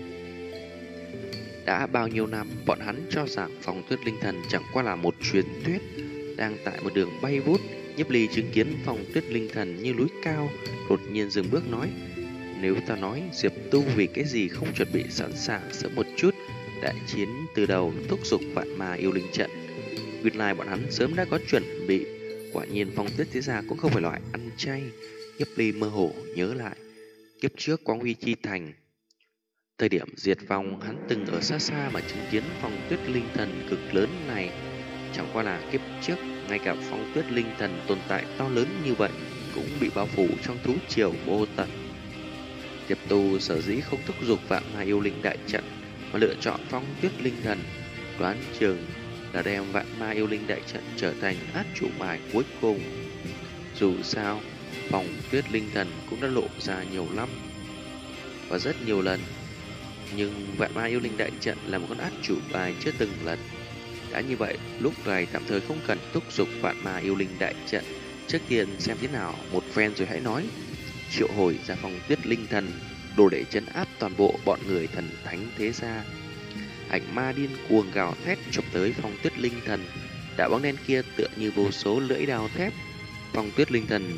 Đã bao nhiêu năm, bọn hắn cho rằng Phong Tuyết Linh Thần chẳng qua là một truyền thuyết. Đang tại một đường bay vút, Nhiếp Ly chứng kiến Phong Tuyết Linh Thần như núi cao, đột nhiên dừng bước nói: nếu ta nói Diệp Tu vì cái gì không chuẩn bị sẵn sàng sớm một chút, đại chiến từ đầu thúc giục vạn ma yêu linh trận. Nguyên lai bọn hắn sớm đã có chuẩn bị. Quả nhiên Phong Tuyết Thế Gia cũng không phải loại ăn chay. Nhiếp Ly mơ hồ nhớ lại kiếp trước Quang Huy Chi Thành, thời điểm diệt vong, hắn từng ở xa xa mà chứng kiến Phong Tuyết Linh Thần cực lớn này. Chẳng qua là kiếp trước ngay cả Phong Tuyết Linh Thần tồn tại to lớn như vậy cũng bị bao phủ trong thú triều vô tận. Diệp Tu sở dĩ không thúc giục vạn ma yêu linh đại trận mà lựa chọn Phong Tuyết Linh Thần, đoán chừng là đem vạn ma yêu linh đại trận trở thành át chủ bài cuối cùng. Dù sao, Phong Tuyết Linh Thần cũng đã lộ ra nhiều lắm và rất nhiều lần. Nhưng vạn ma yêu linh đại trận là một con át chủ bài chưa từng lần. Đã như vậy, lúc này tạm thời không cần thúc giục vạn ma yêu linh đại trận. Trước tiên xem thế nào một phen rồi hãy nói. Triệu hồi ra phong tuyết linh thần, đồ để trấn áp toàn bộ bọn người thần thánh thế gia. Ảnh ma điên cuồng gào thét chụp tới phong tuyết linh thần. Đạo bóng đen kia tựa như vô số lưỡi đao thép. Phong tuyết linh thần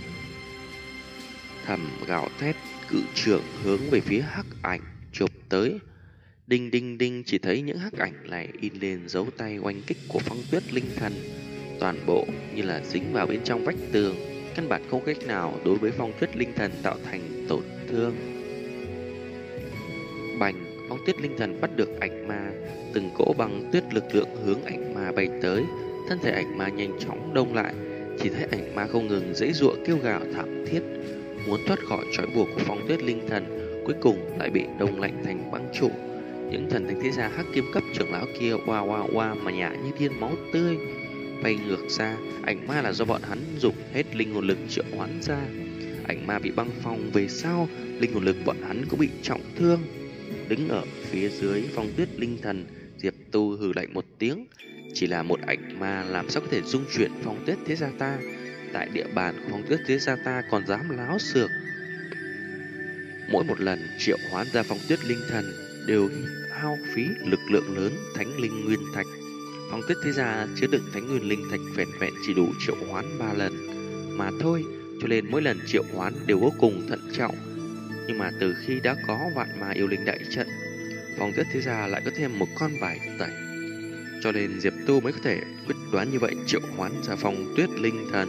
thầm gào thét, cự trưởng hướng về phía hắc ảnh chụp tới. Đinh đinh đinh, chỉ thấy những hắc ảnh này in lên dấu tay oanh kích của phong tuyết linh thần. Toàn bộ như là dính vào bên trong vách tường, căn bản không cách nào đối với phong tuyết linh thần tạo thành tổn thương. Bành, phong tuyết linh thần bắt được ảnh ma, từng cỗ băng tuyết lực lượng hướng ảnh ma bay tới. Thân thể ảnh ma nhanh chóng đông lại, chỉ thấy ảnh ma không ngừng giãy giụa kêu gào thảm thiết, muốn thoát khỏi trói buộc của phong tuyết linh thần, cuối cùng lại bị đông lạnh thành băng trụ. Những thần thánh thế gia hắc kim cấp trưởng lão kia oa mà nhả như thiên máu tươi, bay ngược ra. Ảnh ma là do bọn hắn dùng hết linh hồn lực triệu hoán ra. Ảnh ma bị băng phong về sau, linh hồn lực bọn hắn cũng bị trọng thương. Đứng ở phía dưới phong tuyết linh thần, Diệp Tu hừ lạnh một tiếng. Chỉ là một ảnh ma làm sao có thể dung chuyển phong tuyết thế gia ta? Tại địa bàn của phong tuyết thế gia ta còn dám láo xược. Mỗi một lần triệu hoán ra phong tuyết linh thần đều hao phí lực lượng lớn thánh linh nguyên thạch. Phong tuyết thế gia chứa đựng thánh nguyên linh thạch vẹn vẹn chỉ đủ triệu hoán 3 lần mà thôi, cho nên mỗi lần triệu hoán đều vô cùng thận trọng. Nhưng mà từ khi đã có vạn ma yêu linh đại trận, phong tuyết thế gia lại có thêm một con bài tẩy, cho nên Diệp Tu mới có thể quyết đoán như vậy triệu hoán ra phong tuyết linh thần.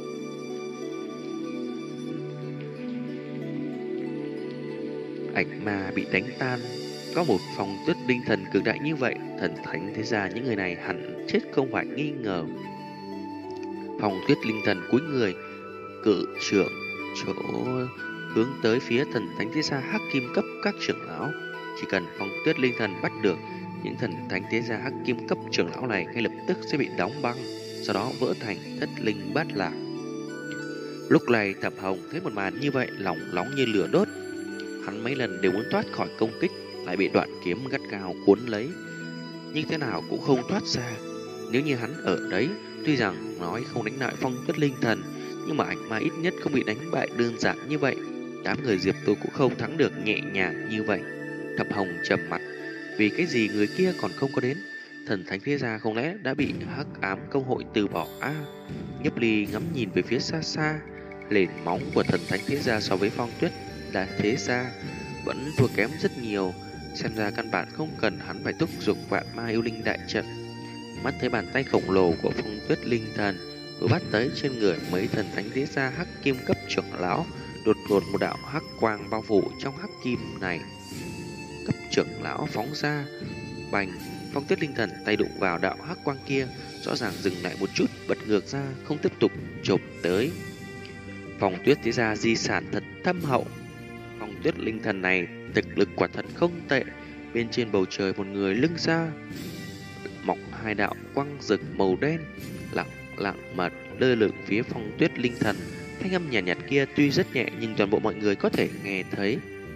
Ảnh ma bị đánh tan. Có một phong tuyết linh thần cường đại như vậy, thần thánh thế gia những người này hẳn chết không phải nghi ngờ. Phong tuyết linh thần cúi người, cử trưởng chỗ hướng tới phía thần thánh thế gia hắc kim cấp các trưởng lão. Chỉ cần phong tuyết linh thần bắt được những thần thánh thế gia hắc kim cấp trưởng lão này, ngay lập tức sẽ bị đóng băng, sau đó vỡ thành thất linh bát lạc. Lúc này Thẩm Hồng thấy một màn như vậy, lòng nóng như lửa đốt. Hắn mấy lần đều muốn thoát khỏi công kích, lại bị đoạn kiếm gắt gao cuốn lấy, nhưng thế nào cũng không thoát ra. Nếu như hắn ở đấy, tuy rằng nói không đánh lại phong tuyết linh thần, nhưng mà ảnh ma ít nhất không bị đánh bại đơn giản như vậy. Đám người Diệp Tu cũng không thắng được nhẹ nhàng như vậy. Thẩm Hồng trầm mặt, vì cái gì người kia còn không có đến? Thần thánh thế gia không lẽ đã bị hắc ám công hội từ bỏ a? Nhấp Ly ngắm nhìn về phía xa xa, nền móng của thần thánh thế gia so với phong tuyết là thế gia vẫn thua kém rất nhiều. Xem ra căn bản không cần hắn phải thúc giục vạn ma yêu linh đại trận. Mắt thấy bàn tay khổng lồ của phong tuyết linh thần vừa bắt tới trên người mấy thần thánh thế gia hắc kim cấp trưởng lão, đột ngột một đạo hắc quang bao phủ trong hắc kim này. Cấp trưởng lão phóng ra, bành, phong tuyết linh thần tay đụng vào đạo hắc quang kia, rõ ràng dừng lại một chút, bật ngược ra, không tiếp tục chộp tới. Phong tuyết thế gia di sản thật thâm hậu. Phong tuyết linh thần này thực lực quả thật không tệ. Bên trên bầu trời một người lưng ra mọc hai đạo quang rực màu đen, lặng mà lơ lửng phía phong tuyết linh thần. Thanh âm nhàn nhạt kia tuy rất nhẹ nhưng toàn bộ mọi người có thể nghe thấy.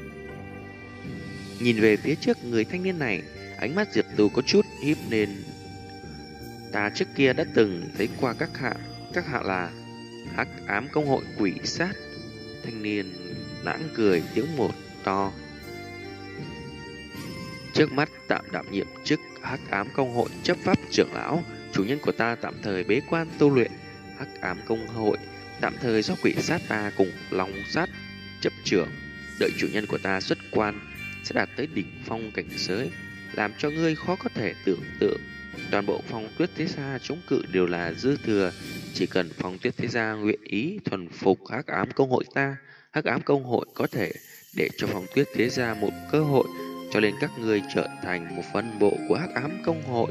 Nhìn về phía trước người thanh niên này, ánh mắt Diệp Tu có chút híp lên. Ta trước kia đã từng thấy qua các hạ là hắc ám công hội quỷ sát. Thanh niên lãng cười tiếng một to. Trước mắt tạm đảm nhiệm chức hắc ám công hội chấp pháp trưởng lão. Chủ nhân của ta tạm thời bế quan tu luyện. Hắc ám công hội tạm thời do quỷ sát ta cùng long sát chấp trưởng. Đợi chủ nhân của ta xuất quan sẽ đạt tới đỉnh phong cảnh giới, làm cho ngươi khó có thể tưởng tượng. Toàn bộ phong tuyết thế gia chống cự đều là dư thừa. Chỉ cần phong tuyết thế gia nguyện ý thuần phục hắc ám công hội ta, hắc ám công hội có thể để cho phong tuyết thế gia một cơ hội, cho nên các ngươi trở thành một phân bộ của hắc ám công hội.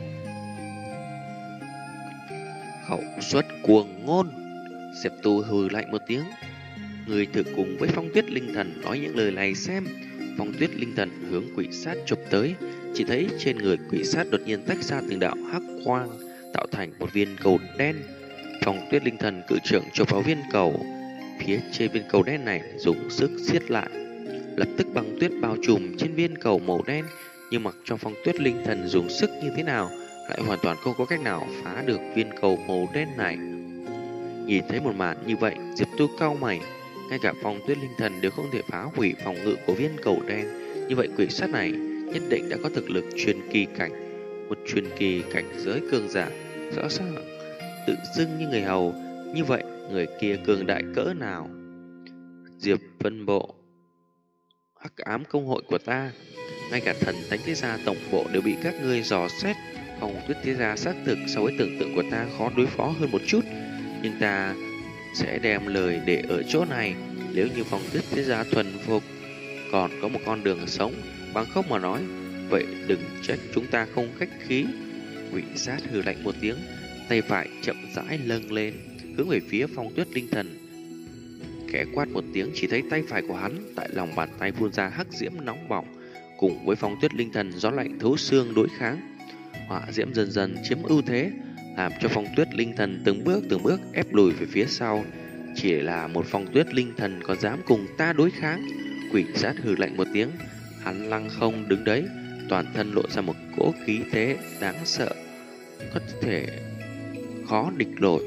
Khẩu suất cuồng ngôn. Diệp Tu hừ lạnh một tiếng. Người thử cùng với phong tuyết linh thần nói những lời này xem. Phong tuyết linh thần hướng quỷ sát chụp tới, chỉ thấy trên người quỷ sát đột nhiên tách ra từng đạo hắc quang, tạo thành một viên cầu đen. Phong tuyết linh thần cử trưởng chụp vào viên cầu, phía trên viên cầu đen này dùng sức siết lại. lập tức băng tuyết bao trùm trên viên cầu màu đen, nhưng mặc cho Phong Tuyết Linh Thần dùng sức như thế nào lại hoàn toàn không có cách nào phá được viên cầu màu đen này. Nhìn thấy một màn như vậy, Diệp Tu cau mày, ngay cả Phong Tuyết Linh Thần đều không thể phá hủy phòng ngự của viên cầu đen. Như vậy quỷ sát này nhất định đã có thực lực truyền kỳ cảnh, một truyền kỳ cảnh giới cường giả, rõ ràng tự xưng như người hầu. Như vậy người kia cường đại cỡ nào? Diệp Vân Bộ, Hắc Ám Công Hội của ta, ngay cả Thần Thánh Thế Gia tổng bộ đều bị các ngươi dò xét. Phong Tuyết Thế Gia xác thực so với tưởng tượng của ta khó đối phó hơn một chút, nhưng ta sẽ đem lời để ở chỗ này. Nếu như Phong Tuyết Thế Gia thuần phục, còn có một con đường sống, bằng không mà nói, vậy đừng trách chúng ta không khách khí. Quỷ sát hừ lạnh một tiếng, tay phải chậm rãi nâng lên, hướng về phía Phong Tuyết Linh Thần. Khẽ quát một tiếng, chỉ thấy tay phải của hắn tại lòng bàn tay phun ra hắc diễm nóng bỏng, cùng với Phong Tuyết Linh Thần gió lạnh thấu xương đối kháng. Hỏa diễm dần dần chiếm ưu thế, làm cho Phong Tuyết Linh Thần từng bước ép lùi về phía sau. Chỉ là một Phong Tuyết Linh Thần có dám cùng ta đối kháng? Quỷ sát hừ lạnh một tiếng, hắn lăng không đứng đấy, toàn thân lộ ra một cỗ khí thế đáng sợ, có thể khó địch nổi.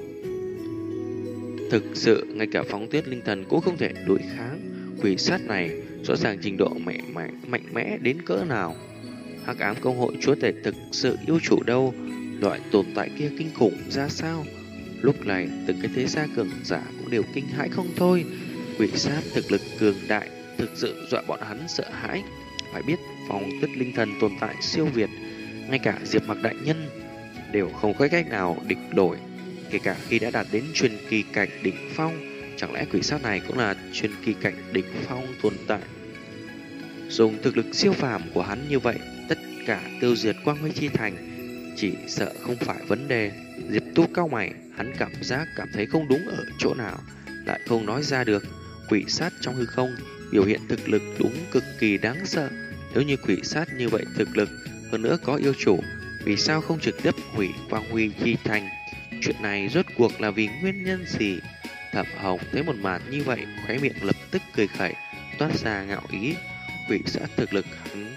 Thực sự ngay cả Phong Tuyết Linh Thần cũng không thể đối kháng. Quỷ sát này rõ ràng trình độ mạnh mẽ đến cỡ nào. Hắc Ám Công Hội chúa tể thực sự yêu chủ đâu? Loại tồn tại kia kinh khủng ra sao? Lúc này từng cái thế gia cường giả cũng đều kinh hãi không thôi. Quỷ sát thực lực cường đại thực sự dọa bọn hắn sợ hãi. Phải biết Phong Tuyết Linh Thần tồn tại siêu việt, ngay cả Diệp Mặc đại nhân đều không có cách nào địch nổi. Kể cả khi đã đạt đến truyền kỳ cảnh đỉnh phong, chẳng lẽ quỷ sát này cũng là truyền kỳ cảnh đỉnh phong tồn tại? Dùng thực lực siêu phàm của hắn như vậy, tất cả tiêu diệt Quang Huy Chi Thành chỉ sợ không phải vấn đề. Diệp Tu cau mày, hắn cảm thấy không đúng ở chỗ nào, lại không nói ra được. Quỷ sát trong hư không biểu hiện thực lực đúng cực kỳ đáng sợ. Nếu như quỷ sát như vậy thực lực, hơn nữa có yêu chủ, vì sao không trực tiếp hủy Quang Huy Chi Thành? Chuyện này rốt cuộc là vì nguyên nhân gì? Thẩm Hồng thấy một màn như vậy, khóe miệng lập tức cười khẩy, toát ra ngạo ý. Quỷ sát thực lực hắn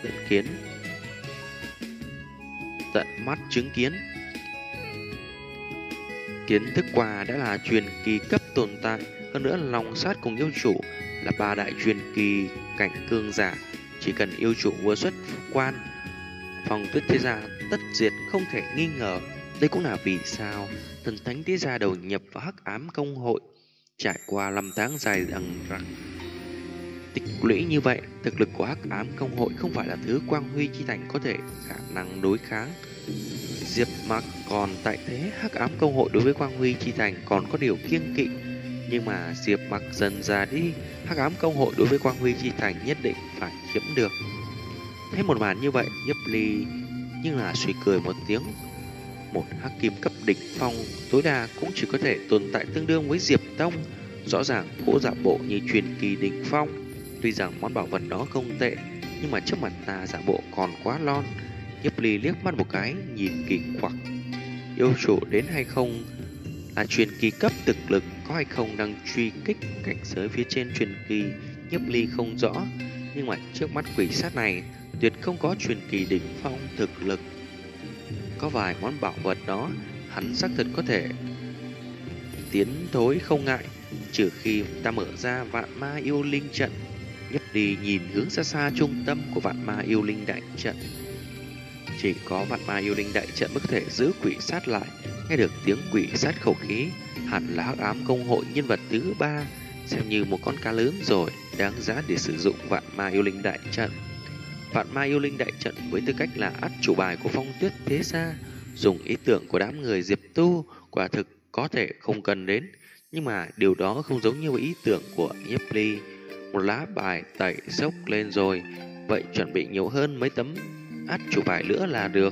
tận mắt chứng kiến. Kiến thức qua đã là truyền kỳ cấp tồn tại, hơn nữa Long Sát cùng yêu chủ là ba đại truyền kỳ cảnh cường giả. Chỉ cần yêu chủ vừa xuất quan, Phong Tuyết Thế Gia tất diệt không thể nghi ngờ. Đây cũng là vì sao Thần Thánh Thế Gia đầu nhập vào Hắc Ám Công Hội. Trải qua 5 tháng dài đằng rằng tích lũy như vậy, thực lực của Hắc Ám Công Hội không phải là thứ Quang Huy Chi Thành có thể khả năng đối kháng. Diệp Mặc còn tại thế, Hắc Ám Công Hội đối với Quang Huy Chi Thành còn có điều kiêng kỵ, nhưng mà Diệp Mặc dần già đi, Hắc Ám Công Hội đối với Quang Huy Chi Thành nhất định phải chiếm được. Thấy một màn như vậy, Nhiếp Ly nhưng là suy cười một tiếng. Một hắc kim cấp đỉnh phong tối đa cũng chỉ có thể tồn tại tương đương với Diệp Tông. Rõ ràng cố giả bộ như truyền kỳ đỉnh phong. Tuy rằng món bảo vật đó không tệ, nhưng mà trước mặt ta giả bộ còn quá lon. Nhiếp Ly liếc mắt một cái, nhìn kỳ quặc. Yêu chủ đến hay không là truyền kỳ cấp, thực lực có hay không đang truy kích cảnh giới phía trên truyền kỳ, Nhiếp Ly không rõ. Nhưng mà trước mắt quỷ sát này tuyệt không có truyền kỳ đỉnh phong thực lực. Có vài món bảo vật đó hắn xác thực có thể tiến thối không ngại, trừ khi ta mở ra Vạn Ma Yêu Linh trận. Nhiếp Ly nhìn hướng xa xa trung tâm của Vạn Ma Yêu Linh đại trận. Chỉ có Vạn Ma Yêu Linh đại trận mới có thể giữ quỷ sát lại. Nghe được tiếng quỷ sát khẩu khí, hẳn là Hắc Ám Công Hội nhân vật thứ 3, xem như một con cá lớn rồi, đáng giá để sử dụng Vạn Ma Yêu Linh đại trận. Vạn Ma Yêu Linh đại trận với tư cách là át chủ bài của Phong Tuyết Thế Gia, dùng ý tưởng của đám người Diệp Tu quả thực có thể không cần đến, nhưng mà điều đó không giống như ý tưởng của Nhiếp Ly. Một lá bài tẩy dốc lên rồi, vậy chuẩn bị nhiều hơn mấy tấm át chủ bài nữa là được.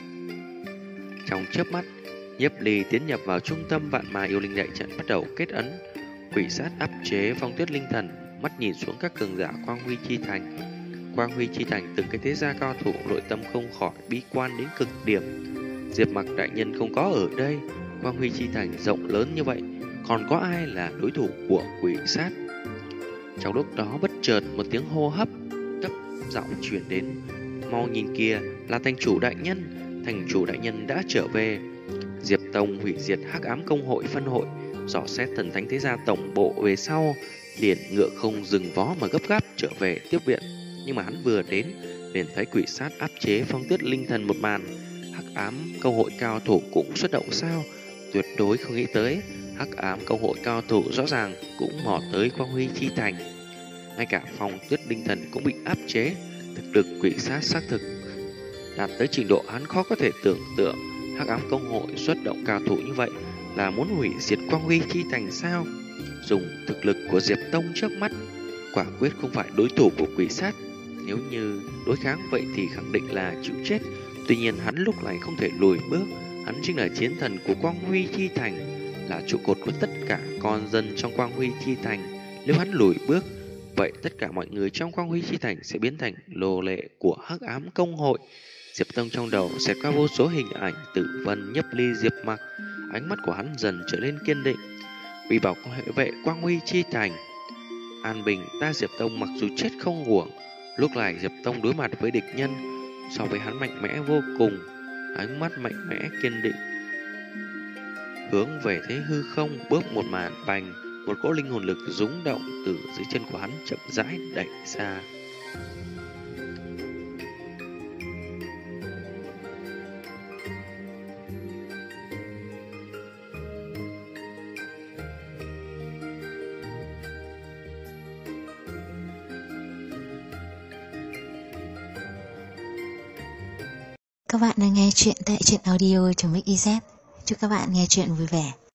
Trong chớp mắt, Nhiếp Ly tiến nhập vào trung tâm Vạn Ma Yêu Linh đại trận, bắt đầu kết ấn. Quỷ sát áp chế Phong Tuyết Linh Thần, mắt nhìn xuống các cường giả Quang Huy Chi Thành. Quang Huy Chi Thành từng cái thế gia cao thủ, nội tâm không khỏi bi quan đến cực điểm. Diệp Mặc đại nhân không có ở đây, Quang Huy Chi Thành rộng lớn như vậy, còn có ai là đối thủ của quỷ sát? Trong lúc đó bất chợt một tiếng hô hấp thấp giọng truyền đến. Mau nhìn kìa, là thành chủ đại nhân. Thành chủ đại nhân đã trở về. Diệp Tông hủy diệt hắc ám công hội phân hội, dò xét thần thánh thế gia tổng bộ về sau, liền ngựa không dừng vó mà gấp gáp trở về tiếp viện. Nhưng mà hắn vừa đến, liền thấy quỷ sát áp chế Phong Tuyết linh thần một màn. Hắc ám công hội cao thủ cũng xuất động sao? Tuyệt đối không nghĩ tới, hắc ám công hội cao thủ rõ ràng cũng mò tới Quang Huy chi thành. Ngay cả Phong Tuyết linh thần cũng bị áp chế, thực lực quỷ sát xác thực đạt tới trình độ hắn khó có thể tưởng tượng. Hắc ám công hội xuất động cao thủ như vậy là muốn hủy diệt Quang Huy chi thành sao? Dùng thực lực của Diệp Tông trước mắt, quả quyết không phải đối thủ của quỷ sát. Nếu như đối kháng vậy thì khẳng định là chịu chết. Tuy nhiên hắn lúc này không thể lùi bước. Hắn chính là chiến thần của Quang Huy chi thành, là trụ cột của tất cả con dân trong Quang Huy chi thành. Nếu hắn lùi bước, vậy tất cả mọi người trong Quang Huy chi thành sẽ biến thành nô lệ của hắc ám công hội. Diệp Tông trong đầu sẽ qua vô số hình ảnh Tử Vân, Nhấp Ly, Diệp Mặc. Ánh mắt của hắn dần trở nên kiên định. Vì bảo hệ vệ Quang Huy chi thành an bình, ta Diệp Tông mặc dù chết không uổng. Lúc này Diệp Tông đối mặt với địch nhân, so với hắn mạnh mẽ vô cùng. Ánh mắt mạnh mẽ kiên định, hướng về thế hư không, bước một màn bành, một cỗ linh hồn lực rúng động từ dưới chân của hắn chậm rãi đẩy ra. Các bạn đang nghe chuyện tại truyện audio.mix.iz. Chúc các bạn nghe chuyện vui vẻ.